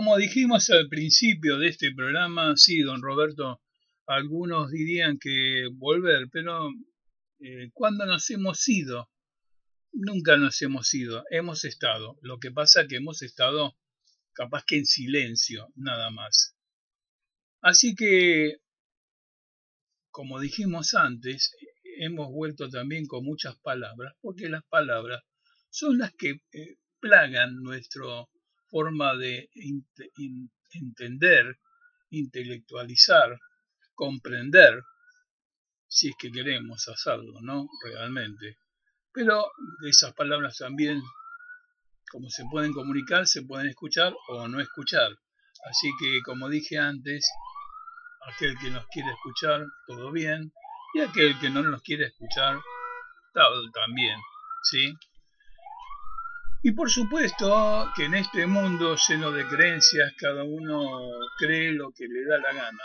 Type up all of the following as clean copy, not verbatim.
Como dijimos al principio de este programa, sí, don Roberto, algunos dirían que volver, pero ¿cuándo nos hemos ido? Nunca nos hemos ido, hemos estado. Lo que pasa es que hemos estado capaz que en silencio, nada más. Así que, como dijimos antes, hemos vuelto también con muchas palabras, porque las palabras son las que plagan nuestra forma de entender, intelectualizar, comprender, si es que queremos hacerlo, ¿no? Realmente. Pero esas palabras también, como se pueden comunicar, se pueden escuchar o no escuchar. Así que, como dije antes, aquel que nos quiere escuchar, todo bien, y aquel que no nos quiere escuchar, todo también, ¿sí? Y por supuesto que en este mundo lleno de creencias, cada uno cree lo que le da la gana.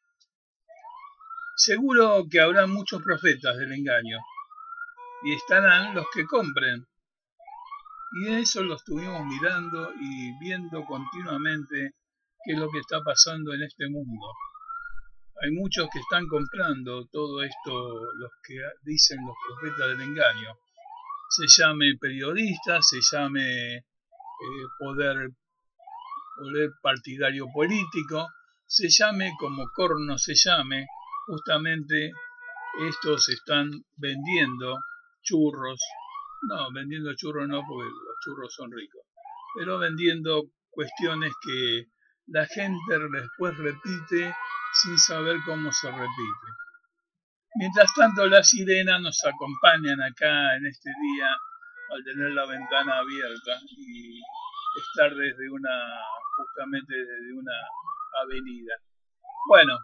Seguro que habrá muchos profetas del engaño, y estarán los que compren. Y eso lo estuvimos mirando y viendo continuamente qué es lo que está pasando en este mundo. Hay muchos que están comprando todo esto, los que dicen los profetas del engaño. Se llame periodista, se llame poder partidario político, se llame como corno se llame, justamente estos están vendiendo churros. No, vendiendo churros no, porque los churros son ricos, pero vendiendo cuestiones que la gente después repite sin saber cómo se repite. Mientras tanto, las sirenas nos acompañan acá en este día al tener la ventana abierta y estar justamente desde una avenida. Bueno,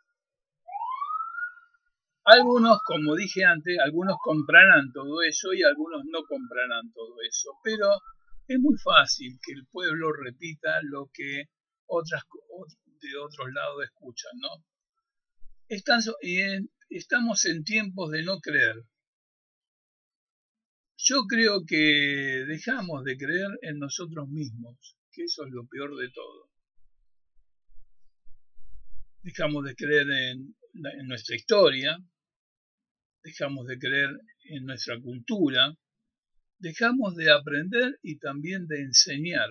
algunos, como dije antes, algunos comprarán todo eso y algunos no comprarán todo eso, pero es muy fácil que el pueblo repita lo que de otros lados escuchan, ¿no? Estamos en tiempos de no creer. Yo creo que dejamos de creer en nosotros mismos, que eso es lo peor de todo. Dejamos de creer en nuestra historia, dejamos de creer en nuestra cultura, dejamos de aprender y también de enseñar.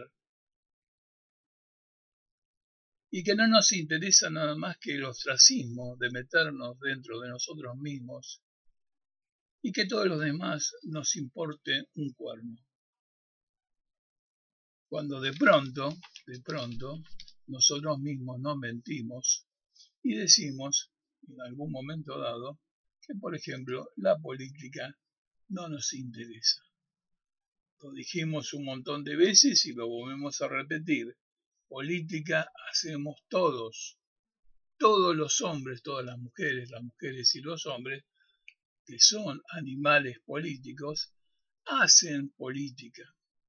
Y que no nos interesa nada más que el ostracismo de meternos dentro de nosotros mismos y que todos los demás nos importe un cuerno. Cuando de pronto, nosotros mismos nos mentimos y decimos, en algún momento dado, que por ejemplo la política no nos interesa. Lo dijimos un montón de veces y lo volvemos a repetir. Política hacemos todos los hombres, todas las mujeres y los hombres, que son animales políticos, hacen política.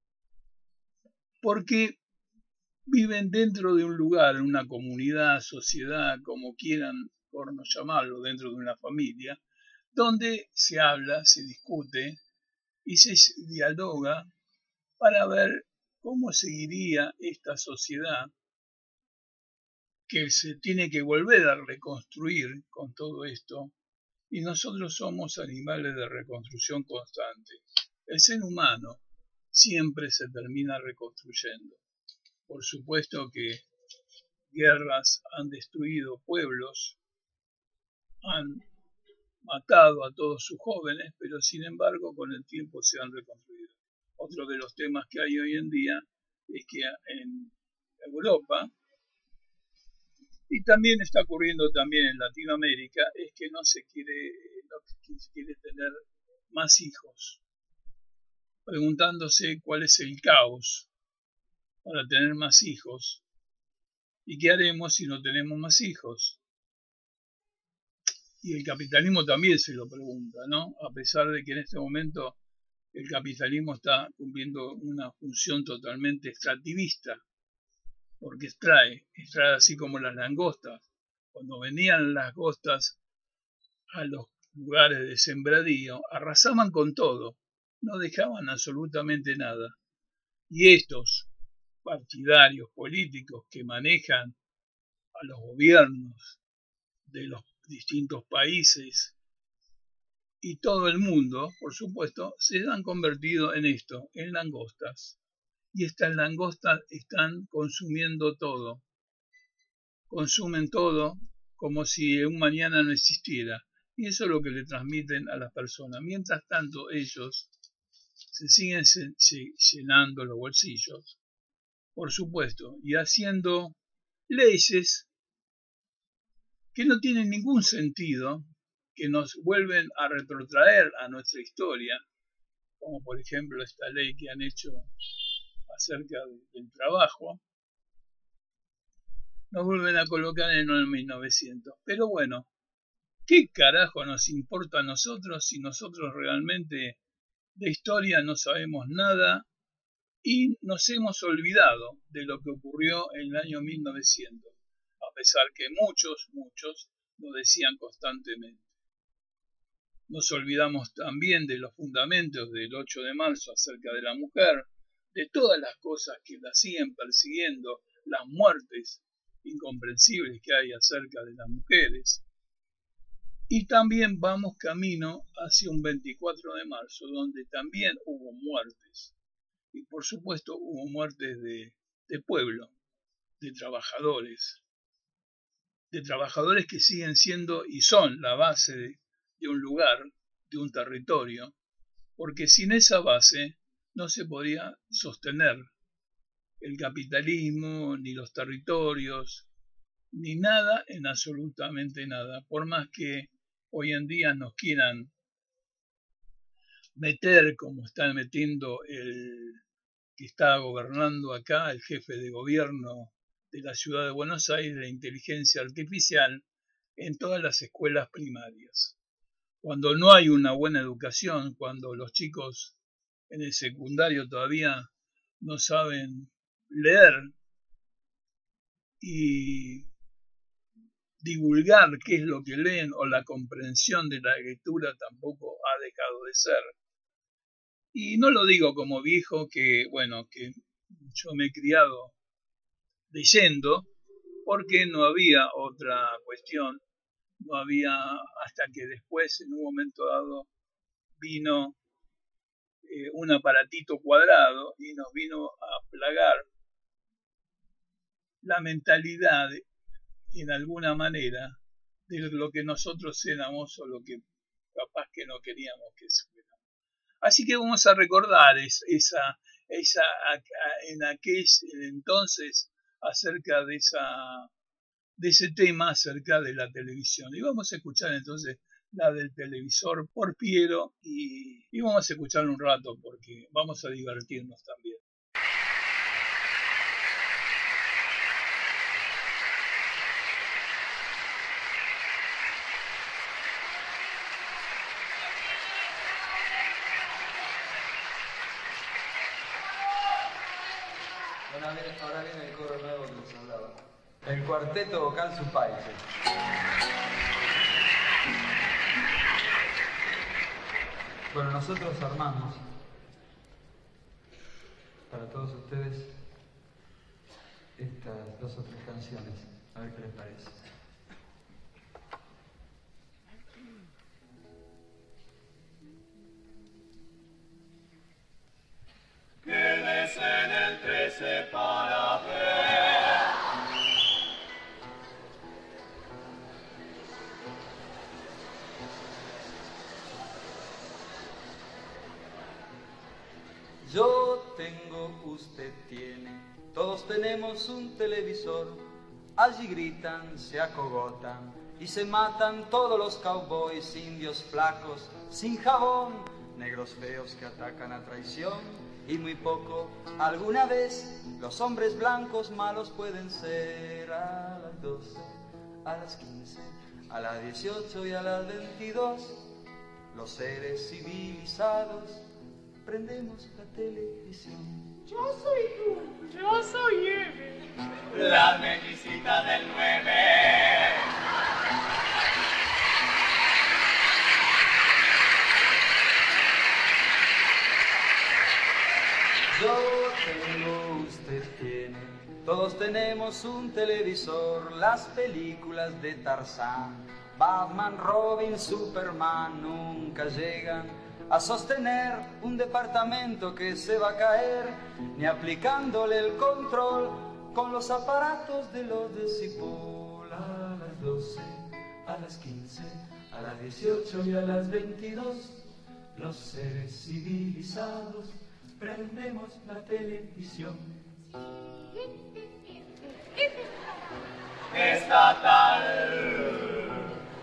Porque viven dentro de un lugar, una comunidad, sociedad, como quieran por no llamarlo, dentro de una familia, donde se habla, se discute y se dialoga para ver cómo seguiría esta sociedad que se tiene que volver a reconstruir con todo esto, y nosotros somos animales de reconstrucción constante. El ser humano siempre se termina reconstruyendo. Por supuesto que guerras han destruido pueblos, han matado a todos sus jóvenes, pero sin embargo con el tiempo se han reconstruido. Otro de los temas que hay hoy en día es que en Europa, y también está ocurriendo también en Latinoamérica, es que no se quiere tener más hijos, preguntándose cuál es el caos para tener más hijos y qué haremos si no tenemos más hijos. Y el capitalismo también se lo pregunta, ¿no? A pesar de que en este momento el capitalismo está cumpliendo una función totalmente extractivista, porque extrae así como las langostas. Cuando venían las langostas a los lugares de sembradío, arrasaban con todo, no dejaban absolutamente nada. Y estos partidarios políticos que manejan a los gobiernos de los distintos países y todo el mundo, por supuesto, se han convertido en esto, en langostas. Y estas langostas están consumiendo todo. Consumen todo como si un mañana no existiera. Y eso es lo que le transmiten a las personas. Mientras tanto, ellos se siguen llenando los bolsillos, por supuesto, y haciendo leyes que no tienen ningún sentido, que nos vuelven a retrotraer a nuestra historia, como por ejemplo esta ley que han hecho acerca del trabajo, nos vuelven a colocar en el 1900. Pero bueno, ¿qué carajo nos importa a nosotros si nosotros realmente de historia no sabemos nada y nos hemos olvidado de lo que ocurrió en el año 1900, a pesar que muchos lo decían constantemente? Nos olvidamos también de los fundamentos del 8 de marzo acerca de la mujer, de todas las cosas que la siguen persiguiendo, las muertes incomprensibles que hay acerca de las mujeres. Y también vamos camino hacia un 24 de marzo, donde también hubo muertes. Y por supuesto hubo muertes de pueblo, de trabajadores que siguen siendo y son la base de un lugar, de un territorio, porque sin esa base no se podía sostener el capitalismo, ni los territorios, ni nada en absolutamente nada, por más que hoy en día nos quieran meter como están metiendo el que está gobernando acá, el jefe de gobierno de la ciudad de Buenos Aires, la inteligencia artificial en todas las escuelas primarias. Cuando no hay una buena educación, cuando los chicos en el secundario todavía no saben leer y divulgar qué es lo que leen, o la comprensión de la lectura tampoco ha dejado de ser. Y no lo digo como viejo, que bueno, que yo me he criado leyendo, porque no había otra cuestión, no había, hasta que después en un momento dado vino un aparatito cuadrado y nos vino a plagar la mentalidad en alguna manera de lo que nosotros éramos o lo que capaz que no queríamos que fuéramos. Así que vamos a recordar en aquel entonces acerca de ese tema acerca de la televisión. Y vamos a escuchar entonces la del televisor por Piero y vamos a escucharlo un rato porque vamos a divertirnos también. Ahora viene el coro nuevo que les hablaba. El cuarteto vocal Supaise. Bueno, nosotros armamos para todos ustedes estas 2 o 3 canciones. A ver qué les parece. Quédese en el 13 para ver. Yo tengo, usted tiene, todos tenemos un televisor. Allí gritan, se acogotan y se matan todos los cowboys, indios flacos, sin jabón, negros feos que atacan a traición. Y muy poco, alguna vez, los hombres blancos malos pueden ser. A las 12, a las 15, a las 18 y a las 22, los seres civilizados prendemos la televisión. Yo soy tú, yo soy Eve. La melisita del 9. Yo tengo, usted usted tiene. Todos tenemos un televisor, las películas de Tarzán, Batman, Robin, Superman nunca llegan a sostener un departamento que se va a caer, ni aplicándole el control con los aparatos de los decibol. A las 12, a las 15, a las 18 y a las 22, los seres civilizados prendemos la televisión. Estatal.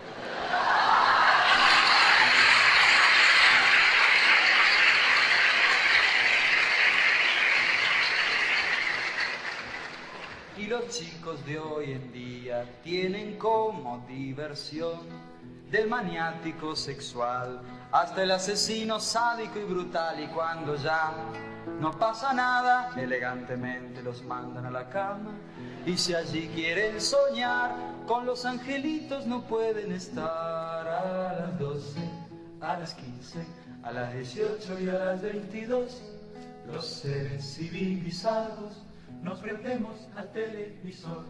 Y los chicos de hoy en día tienen como diversión del maniático sexual hasta el asesino sádico y brutal, y cuando ya no pasa nada, elegantemente los mandan a la cama, y si allí quieren soñar con los angelitos no pueden estar. A las 12, a las 15, a las 18 y a las 22, los seres civilizados nos prendemos al televisor.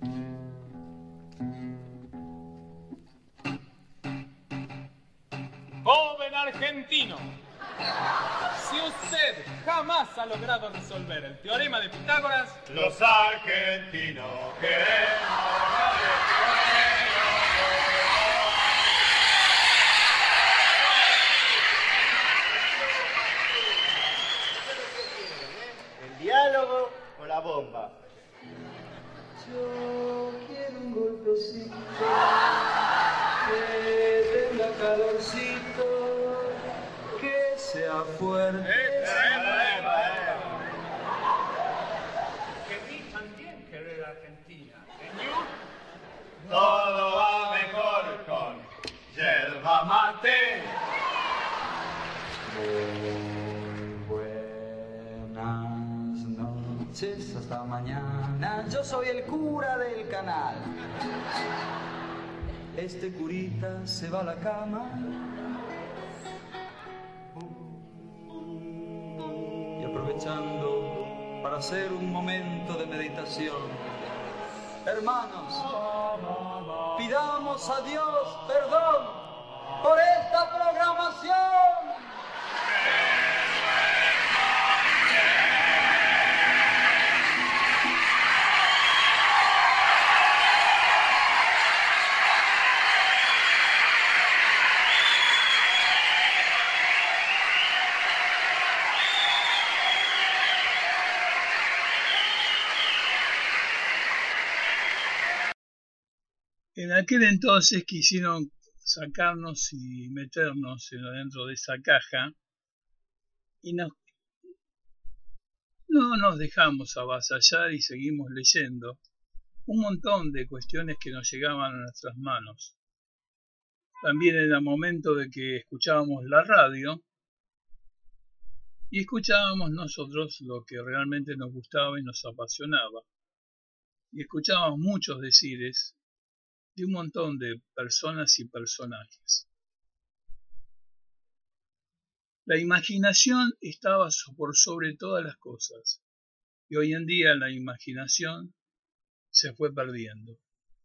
Joven argentino, si usted jamás ha logrado resolver el teorema de Pitágoras, Los argentinos queremos El diálogo o la bomba. Yo quiero un golpecito que tenga calorcito, que sea fuerte. que vi también querer Argentina. todo va mejor con yerba mate. Muy buenas noches, hasta mañana. Yo soy el cura del canal. Este curita se va a la cama y aprovechando para hacer un momento de meditación. Hermanos, pidamos a Dios perdón por esta programación. En aquel entonces quisieron sacarnos y meternos dentro de esa caja y no nos dejamos avasallar y seguimos leyendo un montón de cuestiones que nos llegaban a nuestras manos. También era momento de que escuchábamos la radio y escuchábamos nosotros lo que realmente nos gustaba y nos apasionaba. Y escuchábamos muchos decires de un montón de personas y personajes. La imaginación estaba por sobre todas las cosas y hoy en día la imaginación se fue perdiendo.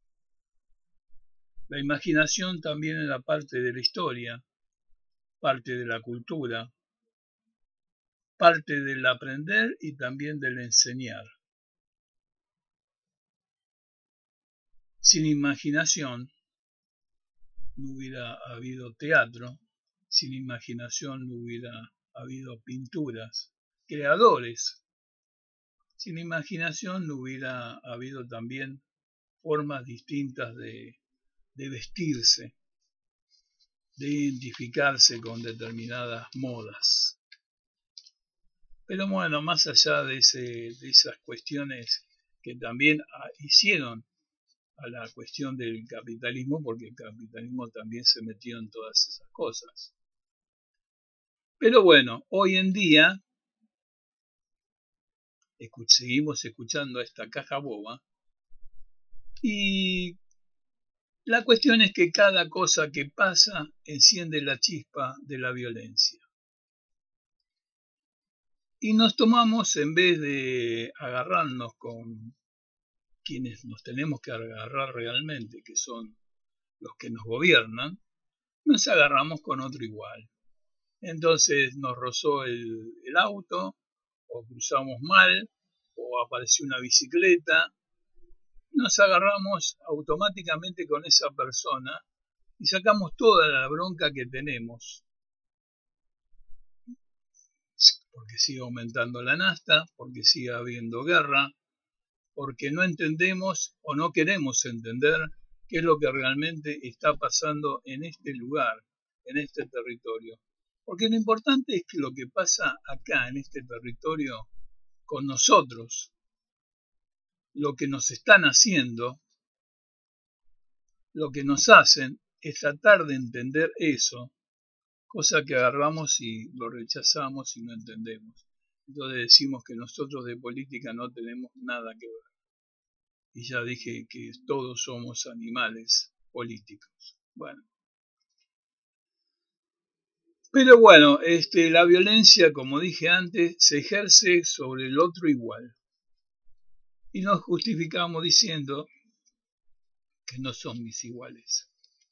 La imaginación también era parte de la historia, parte de la cultura, parte del aprender y también del enseñar. Sin imaginación no hubiera habido teatro, sin imaginación no hubiera habido pinturas, creadores. Sin imaginación no hubiera habido también formas distintas de vestirse, de identificarse con determinadas modas. Pero bueno, más allá de esas cuestiones que también hicieron a la cuestión del capitalismo, porque el capitalismo también se metió en todas esas cosas. Pero bueno, hoy en día seguimos escuchando a esta caja boba y la cuestión es que cada cosa que pasa enciende la chispa de la violencia. Y nos tomamos, en vez de agarrarnos con quienes nos tenemos que agarrar realmente, que son los que nos gobiernan, nos agarramos con otro igual. Entonces nos rozó el auto, o cruzamos mal, o apareció una bicicleta, nos agarramos automáticamente con esa persona y sacamos toda la bronca que tenemos, porque sigue aumentando la nafta, porque sigue habiendo guerra, porque no entendemos o no queremos entender qué es lo que realmente está pasando en este lugar, en este territorio. Porque lo importante es que lo que pasa acá, en este territorio, con nosotros, lo que nos están haciendo, lo que nos hacen, es tratar de entender eso, cosa que agarramos y lo rechazamos y no entendemos. Entonces decimos que nosotros de política no tenemos nada que ver. Y ya dije que todos somos animales políticos. Bueno. Pero bueno, la violencia, como dije antes, se ejerce sobre el otro igual. Y nos justificamos diciendo que no son mis iguales.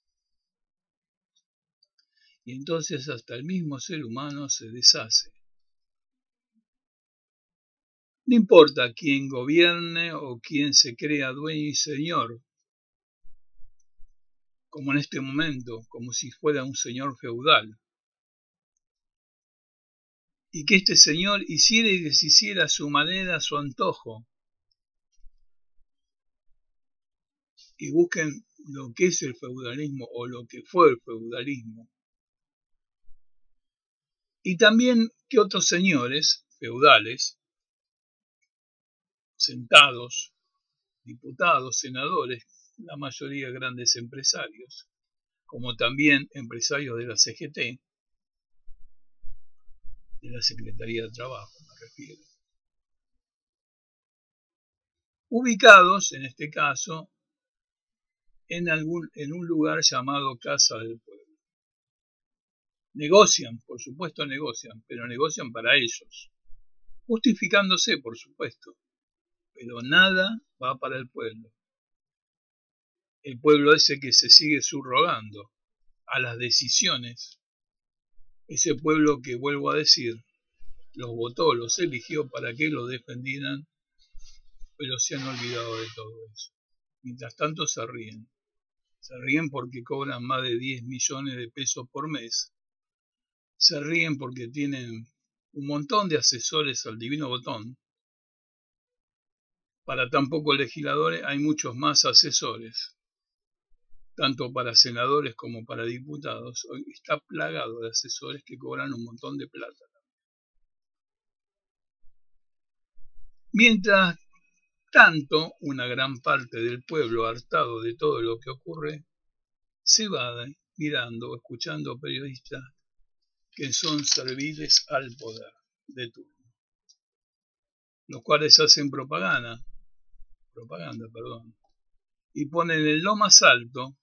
Y entonces hasta el mismo ser humano se deshace. No importa quién gobierne o quién se crea dueño y señor, como en este momento, como si fuera un señor feudal. Y que este señor hiciera y deshiciera a su manera, a su antojo. Y busquen lo que es el feudalismo o lo que fue el feudalismo. Y también que otros señores feudales, sentados, diputados, senadores, la mayoría grandes empresarios, como también empresarios de la CGT, de la Secretaría de Trabajo me refiero, ubicados en este caso en un lugar llamado Casa del Pueblo. Negocian, por supuesto negocian, pero negocian para ellos, justificándose por supuesto, pero nada va para el pueblo. El pueblo ese que se sigue subrogando a las decisiones, ese pueblo que, vuelvo a decir, los votó, los eligió para que los defendieran, pero se han olvidado de todo eso. Mientras tanto se ríen porque cobran más de 10 millones de pesos por mes, se ríen porque tienen un montón de asesores al divino botón. Para tan pocos legisladores hay muchos más asesores, tanto para senadores como para diputados. Hoy está plagado de asesores que cobran un montón de plata. Mientras tanto, una gran parte del pueblo, hartado de todo lo que ocurre, se va mirando, escuchando periodistas que son serviles al poder de turno, los cuales hacen propaganda, y ponen en lo más alto,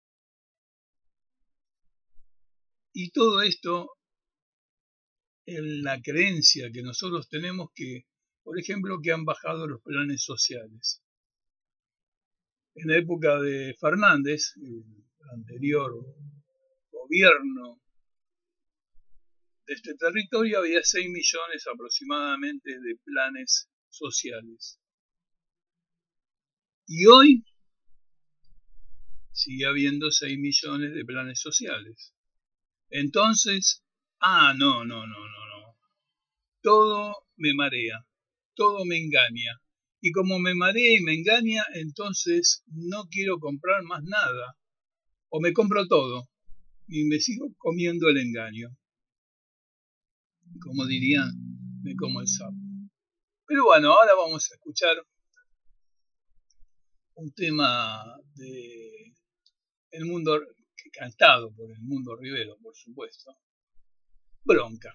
y todo esto en la creencia que nosotros tenemos que, por ejemplo, que han bajado los planes sociales. En la época de Fernández, el anterior gobierno de este territorio, había 6 millones aproximadamente de planes sociales. Y hoy sigue habiendo 6 millones de planes sociales. Entonces, no. Todo me marea, todo me engaña. Y como me marea y me engaña, entonces no quiero comprar más nada. O me compro todo y me sigo comiendo el engaño. Como dirían, me como el sapo. Pero bueno, ahora vamos a escuchar un tema de el mundo, cantado por el Mundo Rivero, por supuesto. Bronca.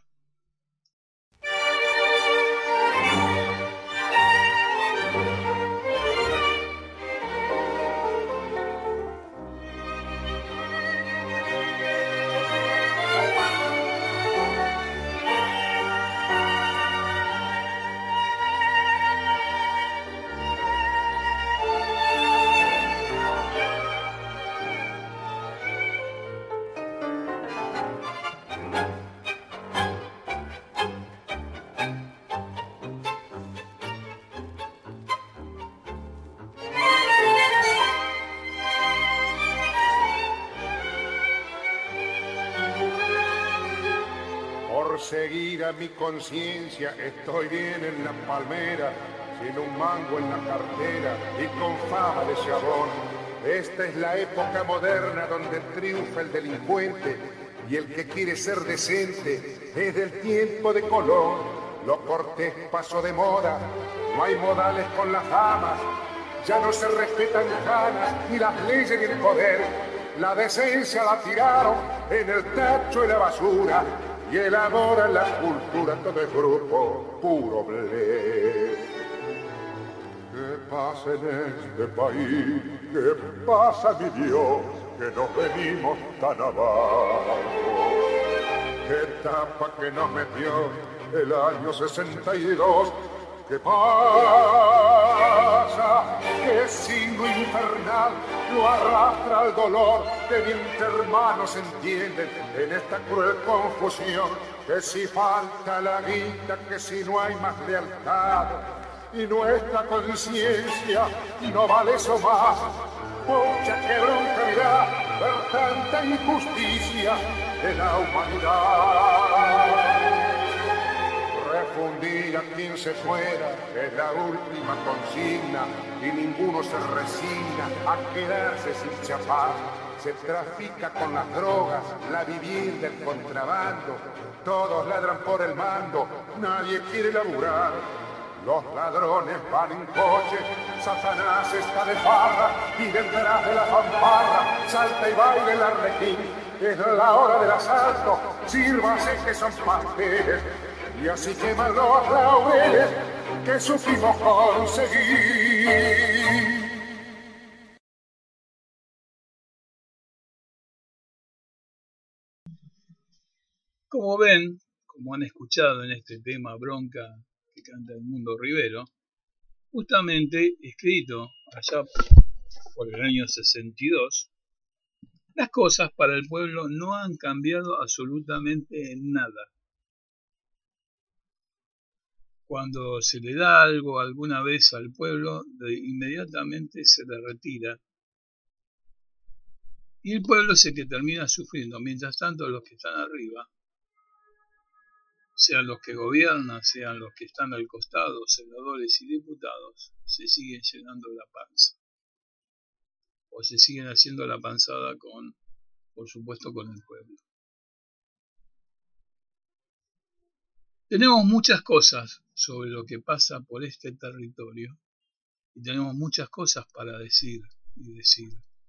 seguir a mi conciencia, estoy bien en la palmera, sin un mango en la cartera y con fama de chabón. Esta es la época moderna donde triunfa el delincuente y el que quiere ser decente es del tiempo de Colón. Lo cortés pasó de moda, no hay modales con las damas, ya no se respetan ganas ni las leyes ni el poder. La decencia la tiraron en el tacho de la basura y el amor a la cultura, todo es grupo puro blé. ¿Qué pasa en este país? ¿Qué pasa, mi Dios? Que nos venimos tan abajo. ¿Qué etapa que nos metió el año 62? ¿Qué pasa? ¿Qué signo infernal lo arrastra al dolor que ni entre hermanos entienden en esta cruel confusión? Que si falta la guita, que si no hay más lealtad y nuestra conciencia no vale eso más. Pucha, qué bronca me da ver tanta injusticia en la humanidad. Refundir a quien se fuera es la última consigna y ninguno se resigna a quedarse sin chapar. Se trafica con las drogas, la vivienda, el contrabando, todos ladran por el mando, nadie quiere laburar. Los ladrones van en coche, Satanás está de farra y detrás de la fanfarra salta y baila el arlequín. Es la hora del asalto, sírvase que son pasteles y así queman los laureles que supimos conseguir. Como ven, como han escuchado en este tema Bronca que canta el Mundo Rivero, justamente escrito allá por el año 62, las cosas para el pueblo no han cambiado absolutamente nada. Cuando se le da algo alguna vez al pueblo, inmediatamente se le retira. Y el pueblo es el que termina sufriendo. Mientras tanto, los que están arriba, sean los que gobiernan, sean los que están al costado, senadores y diputados, se siguen llenando la panza. O se siguen haciendo la panzada por supuesto, con el pueblo. Tenemos muchas cosas sobre lo que pasa por este territorio y tenemos muchas cosas para decir y decir.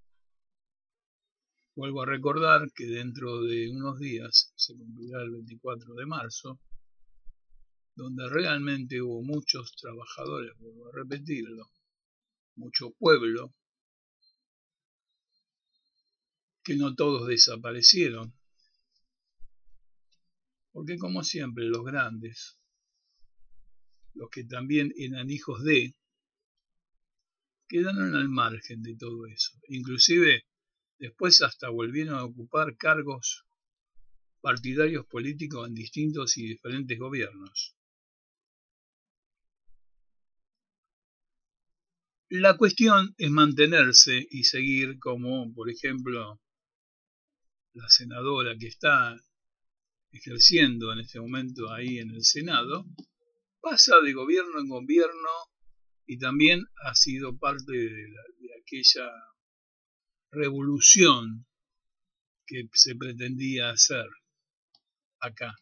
Vuelvo a recordar que dentro de unos días se cumplirá el 24 de marzo, donde realmente hubo muchos trabajadores, vuelvo a repetirlo, mucho pueblo, que no todos desaparecieron, porque como siempre los grandes, los que también eran hijos de, quedaron al margen de todo eso. Inclusive después hasta volvieron a ocupar cargos partidarios políticos en distintos y diferentes gobiernos. La cuestión es mantenerse y seguir como, por ejemplo, la senadora que está ejerciendo en este momento ahí en el Senado, pasa de gobierno en gobierno y también ha sido parte de aquella revolución que se pretendía hacer acá.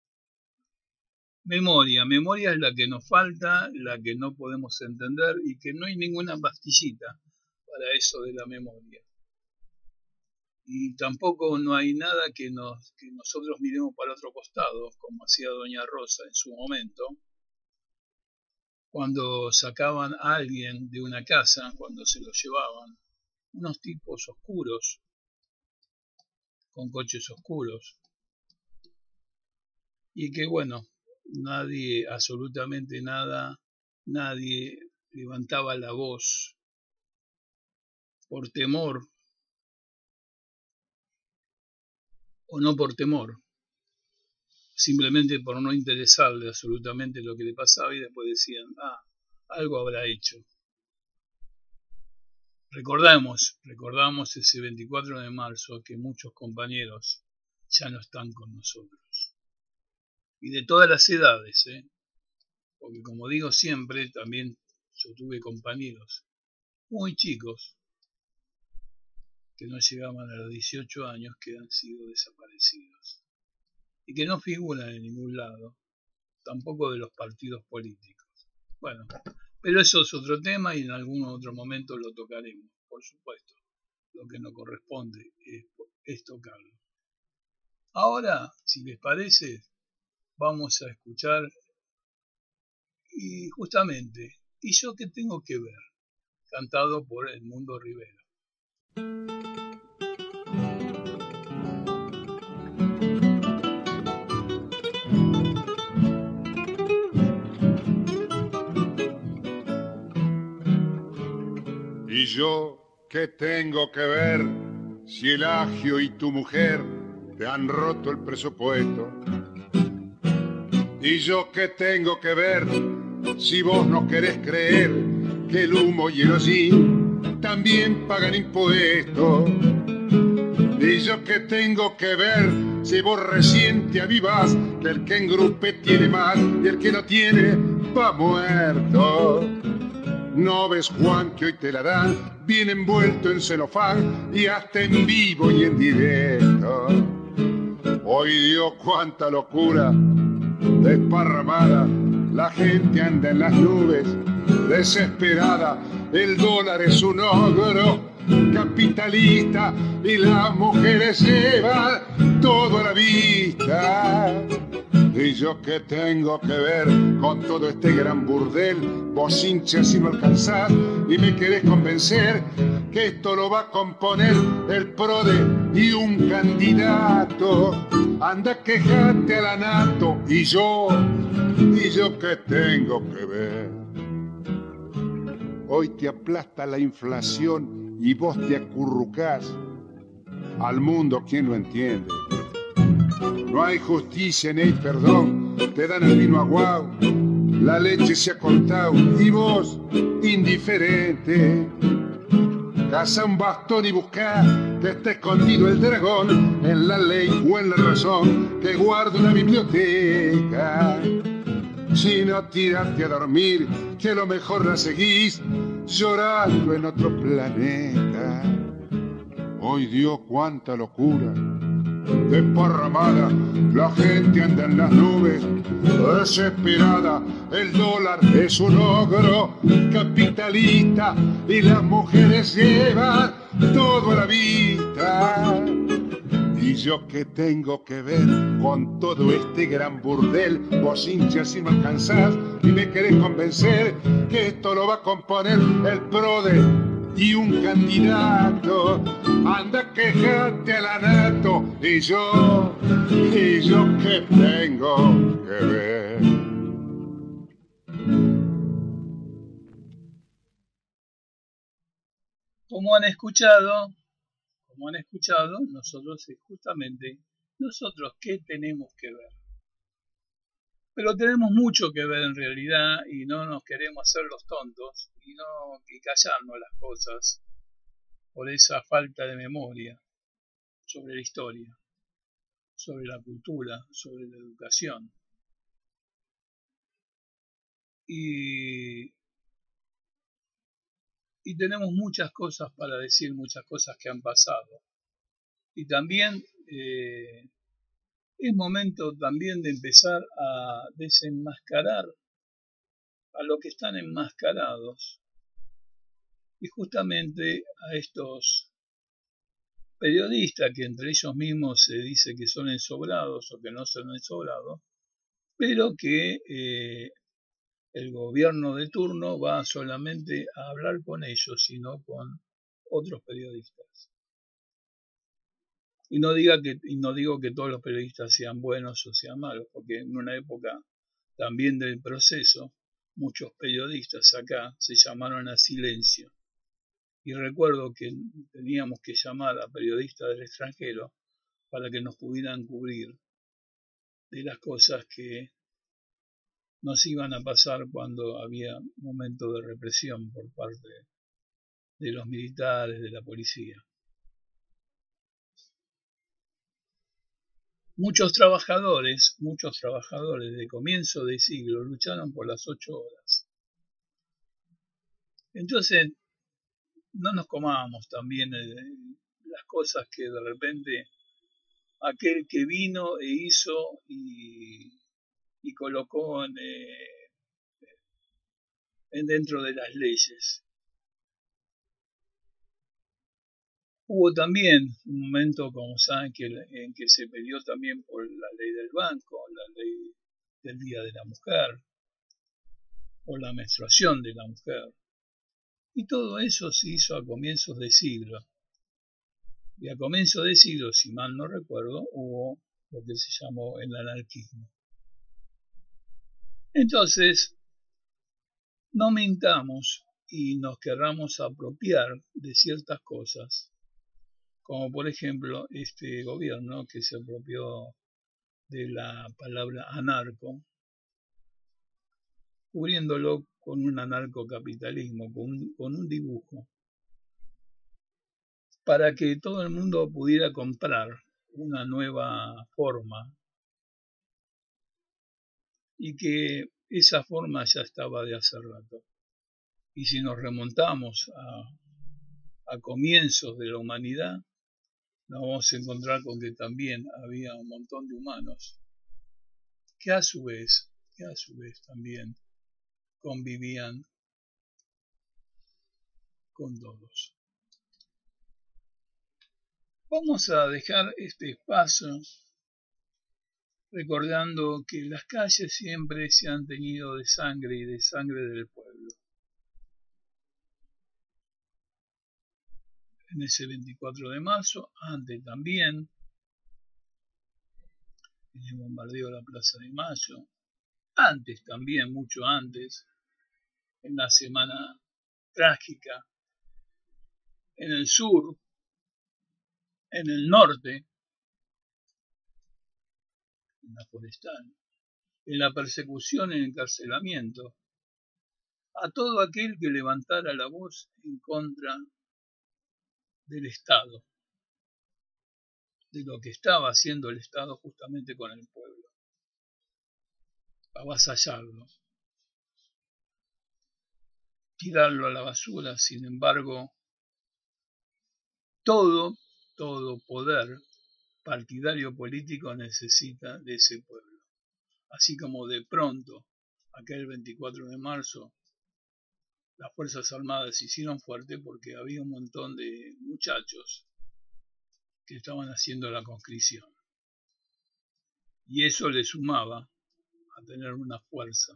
Memoria es la que nos falta, la que no podemos entender y que no hay ninguna pastillita para eso de la memoria. Y tampoco no hay nada que nosotros miremos para otro costado, como hacía doña Rosa en su momento, cuando sacaban a alguien de una casa, cuando se lo llevaban, unos tipos oscuros, con coches oscuros, y que bueno, nadie, absolutamente nada, nadie levantaba la voz por temor, o no por temor, simplemente por no interesarle absolutamente lo que le pasaba y después decían, algo habrá hecho. Recordamos ese 24 de marzo que muchos compañeros ya no están con nosotros. y de todas las edades, porque como digo siempre, también yo tuve compañeros muy chicos que no llegaban a los 18 años que han sido desaparecidos y que no figuran en ningún lado, tampoco de los partidos políticos. Bueno, pero eso es otro tema y en algún otro momento lo tocaremos, por supuesto. Lo que nos corresponde es tocarlo. Ahora, si les parece, vamos a escuchar y justamente ¿Y yo qué tengo que ver? Cantado por Edmundo Rivero. ¿Y yo qué tengo que ver si el agio y tu mujer te han roto el presupuesto? ¿Y yo qué tengo que ver si vos no querés creer que el humo y el hollín también pagan impuestos? ¿Y yo qué tengo que ver si vos recién te avivás que el que engrupe tiene más y el que no tiene va muerto? ¿No ves, Juan, que hoy te la dan bien envuelto en celofán y hasta en vivo y en directo? Hoy Dios, cuánta locura desparramada, la gente anda en las nubes desesperada, el dólar es un ogro capitalista y las mujeres llevan todo a la vista. ¿Y yo qué tengo que ver con todo este gran burdel? Vos hinchas si no alcanzás y me querés convencer que esto lo va a componer el PRODE y un candidato. Anda, quejate a la NATO. ¿Y yo qué tengo que ver? Hoy te aplasta la inflación y vos te acurrucás. Al mundo, ¿quién lo entiende? No hay justicia ni hay perdón, te dan el vino aguado, la leche se ha cortado y vos, indiferente. Caza un bastón y busca que esté escondido el dragón en la ley o en la razón que guarda una biblioteca. Si no, tírate a dormir, que lo mejor la seguís llorando en otro planeta. Hoy Dios, cuánta locura desparramada, la gente anda en las nubes desesperada, el dólar es un ogro capitalista y las mujeres llevan todo a la vista. ¿Y yo qué tengo que ver con todo este gran burdel? Vos hinchas si no alcanzás y me querés convencer que esto lo va a componer el PRODE y un candidato. Anda, quejate a la NATO. ¿Y yo qué tengo que ver? Como han escuchado, nosotros justamente, nosotros qué tenemos que ver. Pero tenemos mucho que ver en realidad y no nos queremos hacer los tontos y callarnos las cosas por esa falta de memoria sobre la historia, sobre la cultura, sobre la educación. Y tenemos muchas cosas para decir, muchas cosas que han pasado. Y también es momento también de empezar a desenmascarar a los que están enmascarados. Y justamente a estos periodistas que entre ellos mismos se dice que son ensobrados o que no son ensobrados, pero que el gobierno de turno va solamente a hablar con ellos, sino con otros periodistas. Y no digo que todos los periodistas sean buenos o sean malos, porque en una época también del proceso, muchos periodistas acá se llamaron a silencio. Y recuerdo que teníamos que llamar a periodistas del extranjero para que nos pudieran cubrir de las cosas que nos iban a pasar cuando había momentos de represión por parte de los militares, de la policía. muchos trabajadores de comienzo de siglo lucharon por las 8 horas. Entonces, no nos comábamos también las cosas que de repente aquel que vino e hizo y colocó en dentro de las leyes. Hubo también un momento, como saben, en que se peleó también por la ley del banco, la ley del Día de la Mujer, o la menstruación de la mujer. Y todo eso se hizo a comienzos de siglo. Y a comienzos de siglo, si mal no recuerdo, hubo lo que se llamó el anarquismo. Entonces, no mintamos y nos querramos apropiar de ciertas cosas, como por ejemplo este gobierno que se apropió de la palabra anarco, cubriéndolo con un anarcocapitalismo, con un dibujo, para que todo el mundo pudiera comprar una nueva forma y que esa forma ya estaba de hace rato. Y si nos remontamos a comienzos de la humanidad, nos vamos a encontrar con que también había un montón de humanos que a su vez también convivían con todos. Vamos a dejar este espacio recordando que las calles siempre se han teñido de sangre y de sangre del pueblo. En ese 24 de marzo, antes también, en el bombardeo de la Plaza de Mayo, antes también, mucho antes, en la Semana Trágica, en el sur, en el norte, en la forestal, en la persecución y el encarcelamiento, a todo aquel que levantara la voz en contra del Estado, de lo que estaba haciendo el Estado justamente con el pueblo, avasallarlo, tirarlo a la basura. Sin embargo, todo poder partidario político necesita de ese pueblo. Así como de pronto, aquel 24 de marzo, las Fuerzas Armadas se hicieron fuertes porque había un montón de muchachos que estaban haciendo la conscripción. Y eso le sumaba a tener una fuerza.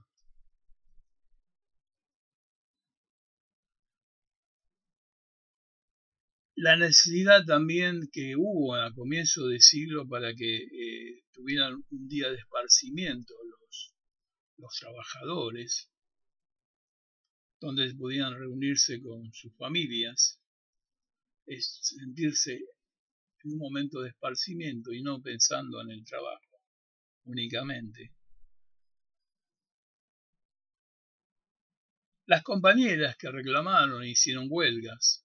La necesidad también que hubo a comienzo de siglo para que tuvieran un día de esparcimiento los trabajadores, donde pudieran reunirse con sus familias, es sentirse en un momento de esparcimiento y no pensando en el trabajo únicamente. Las compañeras que reclamaron e hicieron huelgas,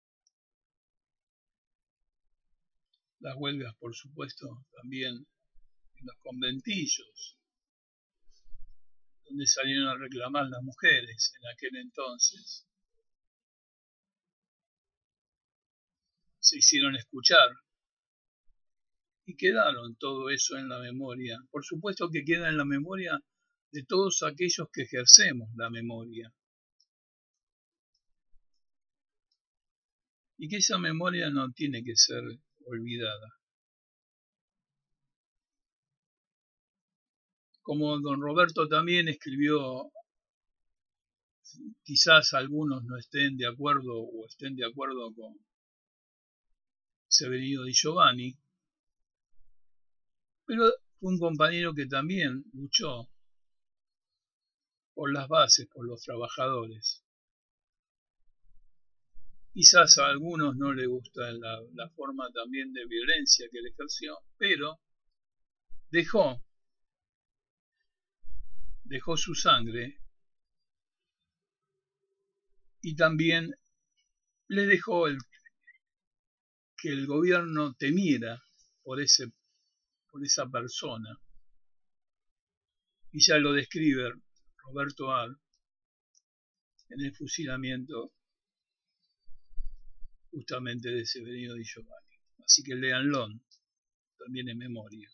las huelgas por supuesto también en los conventillos, donde salieron a reclamar las mujeres en aquel entonces, se hicieron escuchar y quedaron todo eso en la memoria. Por supuesto que queda en la memoria de todos aquellos que ejercemos la memoria. Y que esa memoria no tiene que ser olvidada. Como don Roberto también escribió, quizás algunos no estén de acuerdo o estén de acuerdo con Severino Di Giovanni, pero fue un compañero que también luchó por las bases, por los trabajadores. Quizás a algunos no les gusta la forma también de violencia que él ejerció, pero dejó su sangre y también le dejó que el gobierno temiera por ese por esa persona. Y ya lo describe Roberto Ar en el fusilamiento justamente de Severino Di Giovanni. Así que léanlo, también en memoria.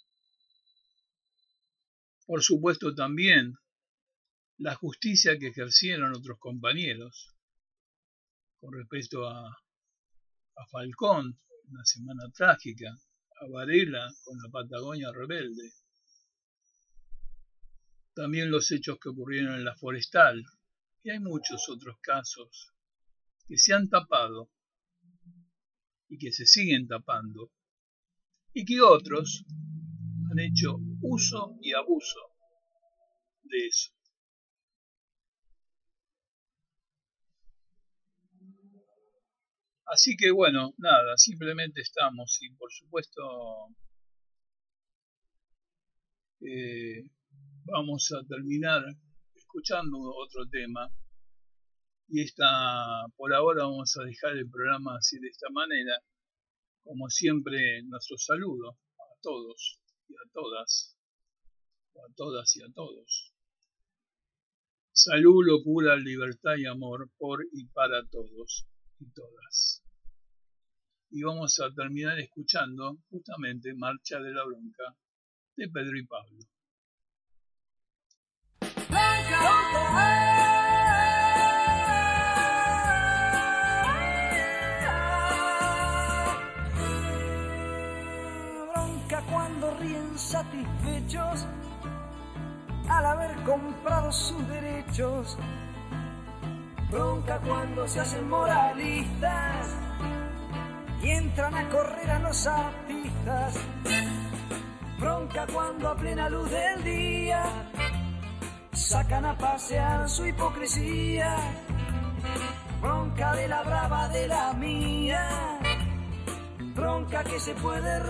Por supuesto también la justicia que ejercieron otros compañeros con respecto a Falcón, una semana trágica, a Varela con la Patagonia rebelde. También los hechos que ocurrieron en la Forestal, y hay muchos otros casos que se han tapado y que se siguen tapando, y que otros han hecho uso y abuso de eso. Así que bueno, nada, simplemente estamos y por supuesto vamos a terminar escuchando otro tema y por ahora vamos a dejar el programa así de esta manera. Como siempre, nuestro saludo a todos y a todas, o a todas y a todos. Salud, locura, libertad y amor por y para todos y todas. Y vamos a terminar escuchando justamente Marcha de la Bronca de Pedro y Pablo. Bronca cuando ríen satisfechos al haber comprado sus derechos. Bronca cuando se hacen moralistas y entran a correr a los artistas. Bronca cuando a plena luz del día sacan a pasear su hipocresía. Bronca de la brava de la mía, bronca que se puede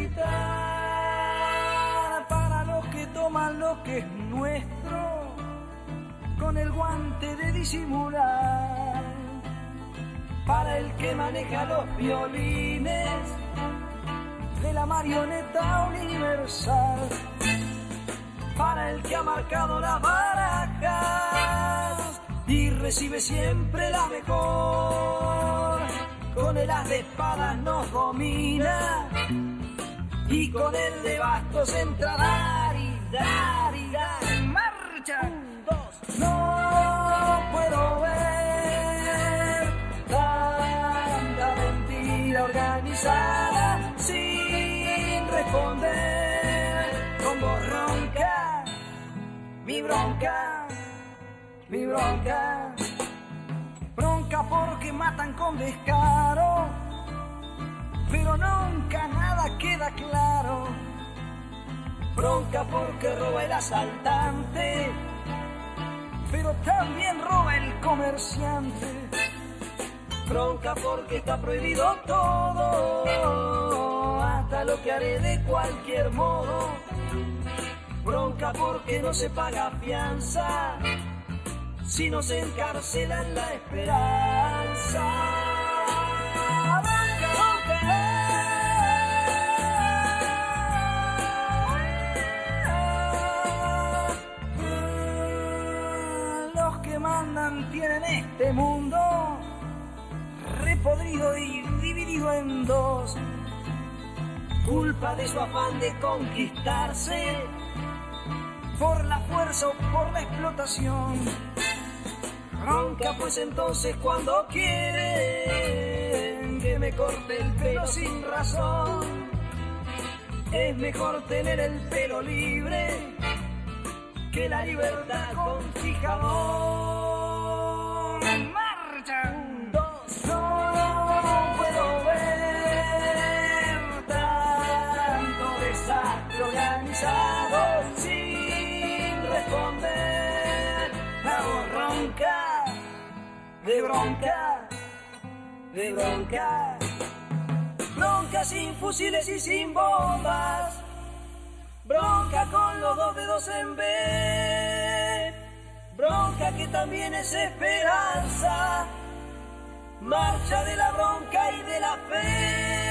recitar para los que toman lo que es nuestro con el guante de disimular, para el que maneja los violines de la marioneta universal, para el que ha marcado las barajas y recibe siempre la mejor. Con el as de espadas nos domina y con el de bastos entra a dar y dar y dar. ¡Marcha! 1, 2. No puedo ver tanta mentira organizada sin responder. Con voz ronca, mi bronca, mi bronca. Bronca porque matan con descaro, pero nunca nada queda claro. Bronca porque roba el asaltante, pero también roba el comerciante. Bronca porque está prohibido todo, hasta lo que haré de cualquier modo. Bronca porque no se paga fianza, si nos encarcelan la esperanza. Bronca, bronca. Los que mandan tienen este mundo repodrido y dividido en dos, culpa de su afán de conquistarse por la fuerza o por la explotación. Bronca pues entonces cuando quieren que me corte el pelo sin razón, es mejor tener el pelo libre que la libertad con fijador. ¡Marcha! 1, 2. No puedo ver tanto desastre organizado sin responder. La voz ronca de bronca, de bronca. Bronca sin fusiles y sin bombas, bronca con los 2 dedos en B, bronca que también es esperanza, marcha de la bronca y de la fe.